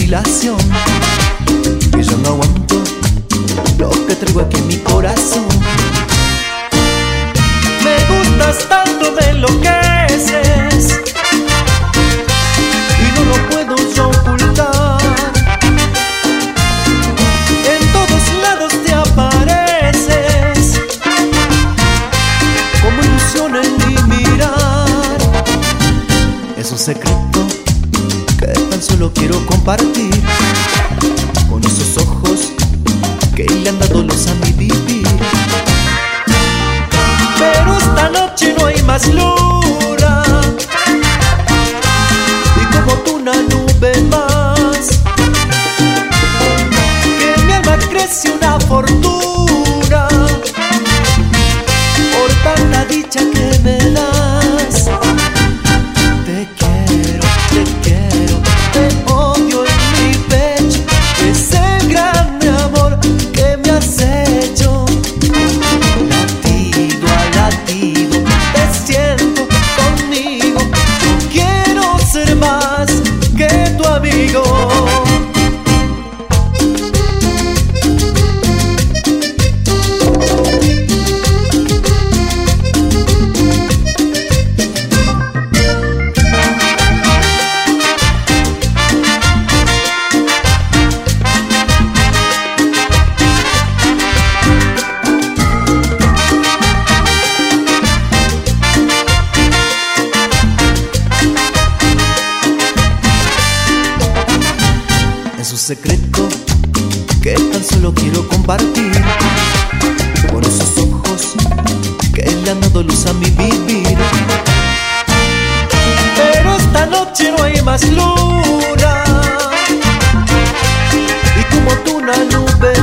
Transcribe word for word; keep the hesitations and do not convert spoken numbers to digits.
vacilación, que yo no aguanto lo que traigo aquí en mi corazón. Me gustas tanto, me enloqueces y no lo puedo yo ocultar. En todos lados te apareces como ilusión en mi mirar. Es un secreto que tan solo quiero compartir con esos ojos que le han dado luz a mi vivir. Pero esta noche no hay más luna y como tú una nube más, que en mi alma crece una fortuna por tanta dicha que me das. Te quiero, te quiero, te odio en mi pecho. Es el gran amor que me has hecho. Latido a latido te siento conmigo. Yo quiero ser más que tu amigo. Es un secreto que tan solo quiero compartir con esos ojos que le han dado luz a mi vivir. Pero esta noche no hay más luna y como tú una nube